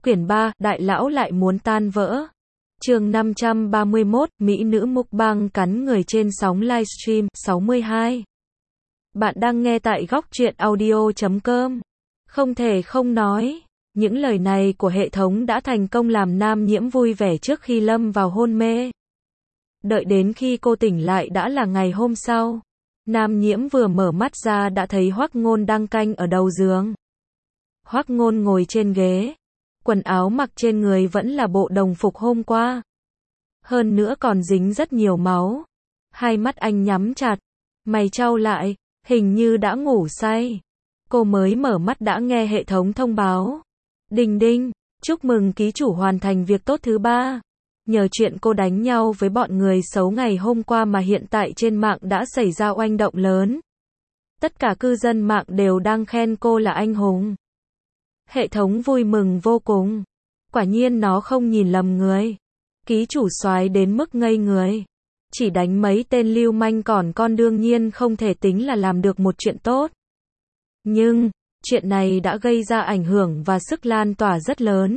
Quyển 3, Đại lão lại muốn tan vỡ. Chương 531, Mỹ nữ mukbang cắn người trên sóng livestream 62. Bạn đang nghe tại góc truyện audio.com. Không thể không nói, những lời này của hệ thống đã thành công làm Nam Nhiễm vui vẻ trước khi lâm vào hôn mê. Đợi đến khi cô tỉnh lại đã là ngày hôm sau. Nam Nhiễm vừa mở mắt ra đã thấy Hoắc Ngôn đang canh ở đầu giường. Hoắc Ngôn ngồi trên ghế. Quần áo mặc trên người vẫn là bộ đồng phục hôm qua. Hơn nữa còn dính rất nhiều máu. Hai mắt anh nhắm chặt. Mày chau lại, hình như đã ngủ say. Cô mới mở mắt đã nghe hệ thống thông báo. Đinh đinh, chúc mừng ký chủ hoàn thành việc tốt thứ 3. Nhờ chuyện cô đánh nhau với bọn người xấu ngày hôm qua mà hiện tại trên mạng đã xảy ra oanh động lớn. Tất cả cư dân mạng đều đang khen cô là anh hùng. Hệ thống vui mừng vô cùng. Quả nhiên nó không nhìn lầm người. Ký chủ soái đến mức ngây người. Chỉ đánh mấy tên lưu manh còn con đương nhiên không thể tính là làm được một chuyện tốt. Nhưng, chuyện này đã gây ra ảnh hưởng và sức lan tỏa rất lớn.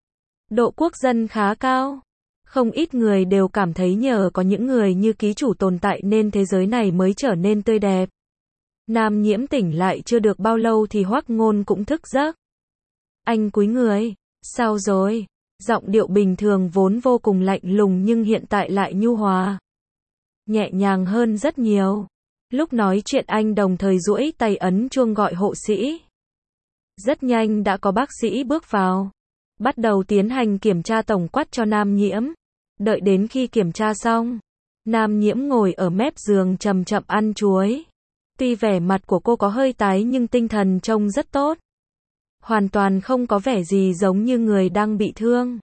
Độ quốc dân khá cao. Không ít người đều cảm thấy nhờ có những người như ký chủ tồn tại nên thế giới này mới trở nên tươi đẹp. Nam Nhiễm tỉnh lại chưa được bao lâu thì Hoắc Ngôn cũng thức giấc. Anh cúi người, sao rồi? Giọng điệu bình thường vốn vô cùng lạnh lùng nhưng hiện tại lại nhu hòa. Nhẹ nhàng hơn rất nhiều. Lúc nói chuyện anh đồng thời duỗi tay ấn chuông gọi hộ sĩ. Rất nhanh đã có bác sĩ bước vào. Bắt đầu tiến hành kiểm tra tổng quát cho Nam Nhiễm. Đợi đến khi kiểm tra xong, Nam Nhiễm ngồi ở mép giường chậm chậm ăn chuối. Tuy vẻ mặt của cô có hơi tái nhưng tinh thần trông rất tốt. Hoàn toàn không có vẻ gì giống như người đang bị thương.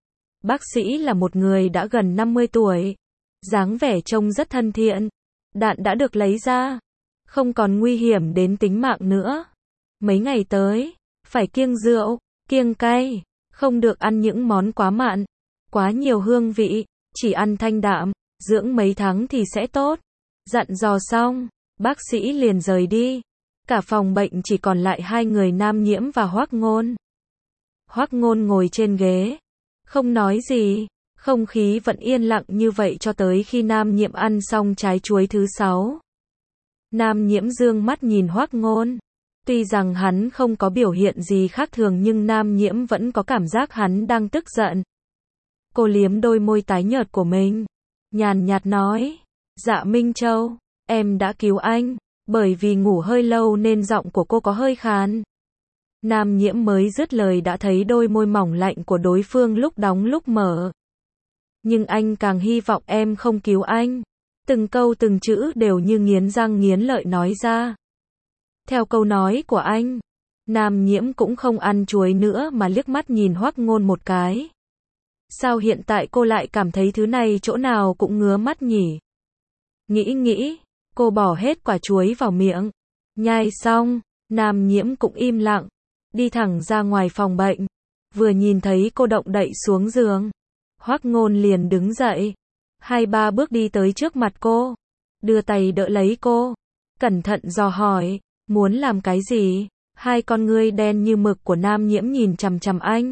Bác sĩ là một người đã gần 50 tuổi. Dáng vẻ trông rất thân thiện. Đạn đã được lấy ra. Không còn nguy hiểm đến tính mạng nữa. Mấy ngày tới, phải kiêng rượu, kiêng cay. Không được ăn những món quá mặn, quá nhiều hương vị. Chỉ ăn thanh đạm, dưỡng mấy tháng thì sẽ tốt. Dặn dò xong, bác sĩ liền rời đi. Cả phòng bệnh chỉ còn lại hai người Nam Nhiễm và Hoắc Ngôn. Hoắc Ngôn ngồi trên ghế, không nói gì, không khí vẫn yên lặng như vậy cho tới khi Nam Nhiễm ăn xong trái chuối thứ 6. Nam Nhiễm dương mắt nhìn Hoắc Ngôn. Tuy rằng hắn không có biểu hiện gì khác thường nhưng Nam Nhiễm vẫn có cảm giác hắn đang tức giận. Cô liếm đôi môi tái nhợt của mình, nhàn nhạt nói, Dạ Minh Châu, em đã cứu anh. Bởi vì ngủ hơi lâu nên giọng của cô có hơi khàn. Nam Nhiễm mới dứt lời đã thấy đôi môi mỏng lạnh của đối phương lúc đóng lúc mở. Nhưng anh càng hy vọng em không cứu anh. Từng câu từng chữ đều như nghiến răng nghiến lợi nói ra. Theo câu nói của anh, Nam Nhiễm cũng không ăn chuối nữa mà liếc mắt nhìn Hoắc Ngôn một cái. Sao hiện tại cô lại cảm thấy thứ này chỗ nào cũng ngứa mắt nhỉ? Nghĩ, cô bỏ hết quả chuối vào miệng. Nhai xong, Nam Nhiễm cũng im lặng. Đi thẳng ra ngoài phòng bệnh. Vừa nhìn thấy cô động đậy xuống giường. Hoắc Ngôn liền đứng dậy. 2-3 bước đi tới trước mặt cô. Đưa tay đỡ lấy cô. Cẩn thận dò hỏi. Muốn làm cái gì? Hai con ngươi đen như mực của Nam Nhiễm nhìn chằm chằm anh.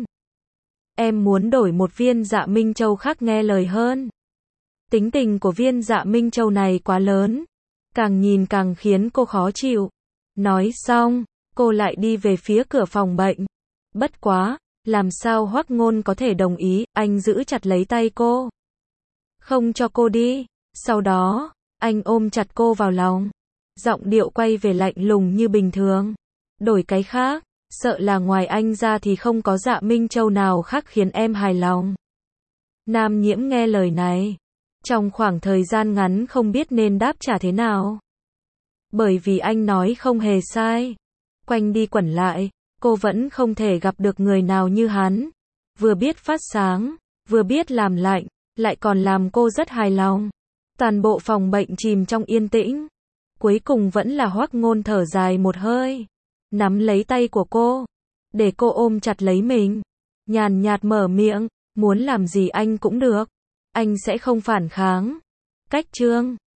Em muốn đổi một viên Dạ Minh Châu khác nghe lời hơn. Tính tình của viên Dạ Minh Châu này quá lớn. Càng nhìn càng khiến cô khó chịu. Nói xong, cô lại đi về phía cửa phòng bệnh. Bất quá, làm sao Hoắc Ngôn có thể đồng ý, anh giữ chặt lấy tay cô. Không cho cô đi. Sau đó, anh ôm chặt cô vào lòng. Giọng điệu quay về lạnh lùng như bình thường. Đổi cái khác, sợ là ngoài anh ra thì không có Dạ Minh Châu nào khác khiến em hài lòng. Nam Nhiễm nghe lời này. Trong khoảng thời gian ngắn không biết nên đáp trả thế nào. Bởi vì anh nói không hề sai. Quanh đi quẩn lại, cô vẫn không thể gặp được người nào như hắn. Vừa biết phát sáng, vừa biết làm lạnh, lại còn làm cô rất hài lòng. Toàn bộ phòng bệnh chìm trong yên tĩnh. Cuối cùng vẫn là Hoắc Ngôn thở dài một hơi. Nắm lấy tay của cô. Để cô ôm chặt lấy mình. Nhàn nhạt mở miệng. Muốn làm gì anh cũng được. Anh sẽ không phản kháng. Cách chương